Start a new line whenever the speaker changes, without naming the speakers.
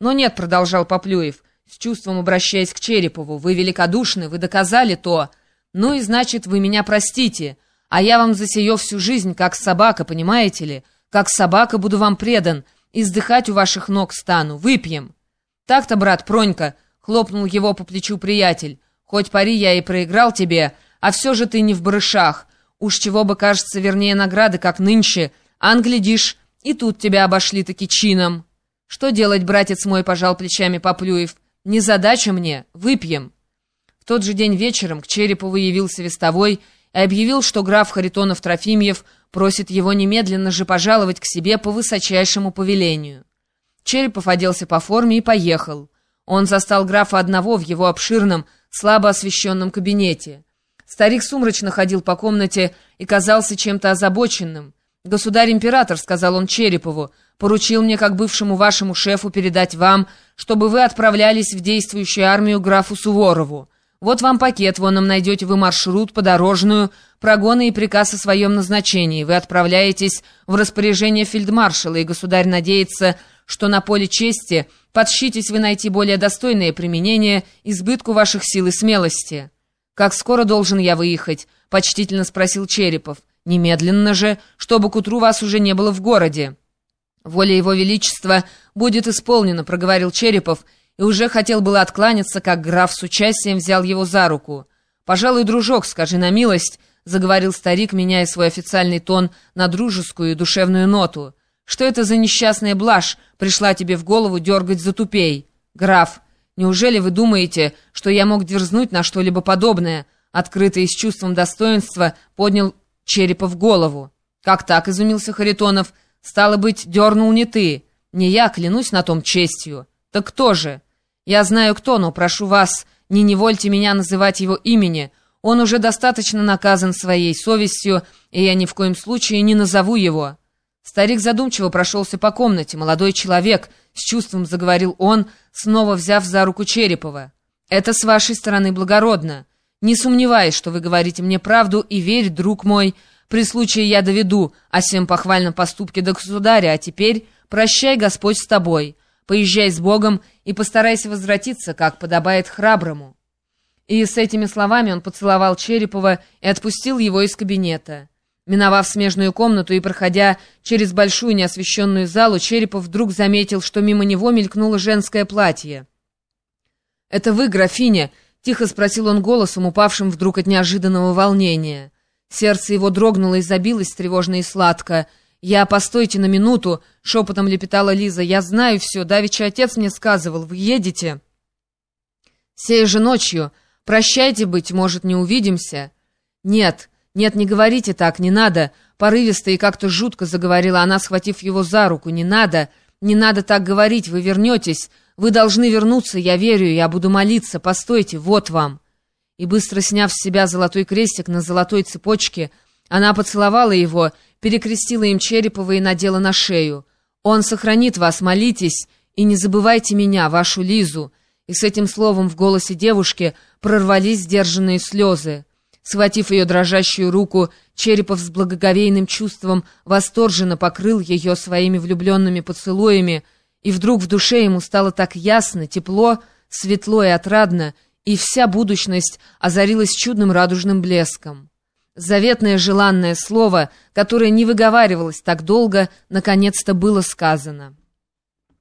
«Но нет», — продолжал Поплюев, с чувством обращаясь к Черепову, «вы великодушны, вы доказали то. Ну и значит, вы меня простите, а я вам за сие всю жизнь, как собака, понимаете ли? Как собака буду вам предан, и сдыхать у ваших ног стану. Выпьем». «Так-то, брат Пронька», — хлопнул его по плечу приятель, «хоть пари я и проиграл тебе, а все же ты не в барышах. Уж чего бы, кажется, вернее награды, как нынче, ан, глядишь, и тут тебя обошли-таки чином». «Что делать, братец мой?» — пожал плечами Поплюев. «Незадача мне. Выпьем». В тот же день вечером к Черепову явился вестовой и объявил, что граф Харитонов-Трофимьев просит его немедленно же пожаловать к себе по высочайшему повелению. Черепов оделся по форме и поехал. Он застал графа одного в его обширном, слабо освещенном кабинете. Старик сумрачно ходил по комнате и казался чем-то озабоченным. «Государь-император», — сказал он Черепову, — «поручил мне, как бывшему вашему шефу, передать вам, чтобы вы отправлялись в действующую армию графу Суворову. Вот вам пакет, вон нам найдете вы маршрут, подорожную, прогоны и приказ о своем назначении. Вы отправляетесь в распоряжение фельдмаршала, и государь надеется, что на поле чести подщитесь вы найти более достойное применение избытку ваших сил и смелости». «Как скоро должен я выехать?» — почтительно спросил Черепов. «Немедленно же, чтобы к утру вас уже не было в городе». «Воля его величества будет исполнена», — проговорил Черепов, и уже хотел было откланяться, как граф с участием взял его за руку. «Пожалуй, дружок, скажи на милость», — заговорил старик, меняя свой официальный тон на дружескую и душевную ноту. «Что это за несчастная блажь пришла тебе в голову дергать за тупей? Граф, неужели вы думаете, что я мог дерзнуть на что-либо подобное?» Открыто и с чувством достоинства поднял Черепов голову. «Как так?» — изумился Харитонов. «Стало быть, дернул не ты. Не я, клянусь на том честью. Так кто же?» «Я знаю кто, но прошу вас, не невольте меня называть его имени. Он уже достаточно наказан своей совестью, и я ни в коем случае не назову его». Старик задумчиво прошелся по комнате. «Молодой человек», — с чувством заговорил он, снова взяв за руку Черепова. «Это с вашей стороны благородно. Не сомневаюсь, что вы говорите мне правду, и верь, друг мой, при случае я доведу о сем похвальном поступке до государя, а теперь прощай, Господь с тобой. Поезжай с Богом и постарайся возвратиться, как подобает храброму». И с этими словами он поцеловал Черепова и отпустил его из кабинета. Миновав смежную комнату и проходя через большую неосвещенную залу, Черепов вдруг заметил, что мимо него мелькнуло женское платье. «Это вы, графиня?» — тихо спросил он голосом, упавшим вдруг от неожиданного волнения. Сердце его дрогнуло и забилось тревожно и сладко. «Постойте на минуту», — шепотом лепетала Лиза. «Я знаю все, давеча отец мне сказывал. Вы едете?» «Сей же ночью. Прощайте, быть может, не увидимся». «Нет, не говорите так, не надо», — порывисто и как-то жутко заговорила она, схватив его за руку. «Не надо так говорить, вы вернетесь. Вы должны вернуться, я верю, я буду молиться. Постойте, вот вам». И быстро сняв с себя золотой крестик на золотой цепочке, она поцеловала его, перекрестила им Черепова и надела на шею. «Он сохранит вас, молитесь, и не забывайте меня, вашу Лизу». И с этим словом в голосе девушки прорвались сдержанные слезы. Схватив ее дрожащую руку, Черепов с благоговейным чувством восторженно покрыл ее своими влюбленными поцелуями, и вдруг в душе ему стало так ясно, тепло, светло и отрадно, и вся будущность озарилась чудным радужным блеском. Заветное желанное слово, которое не выговаривалось так долго, наконец-то было сказано.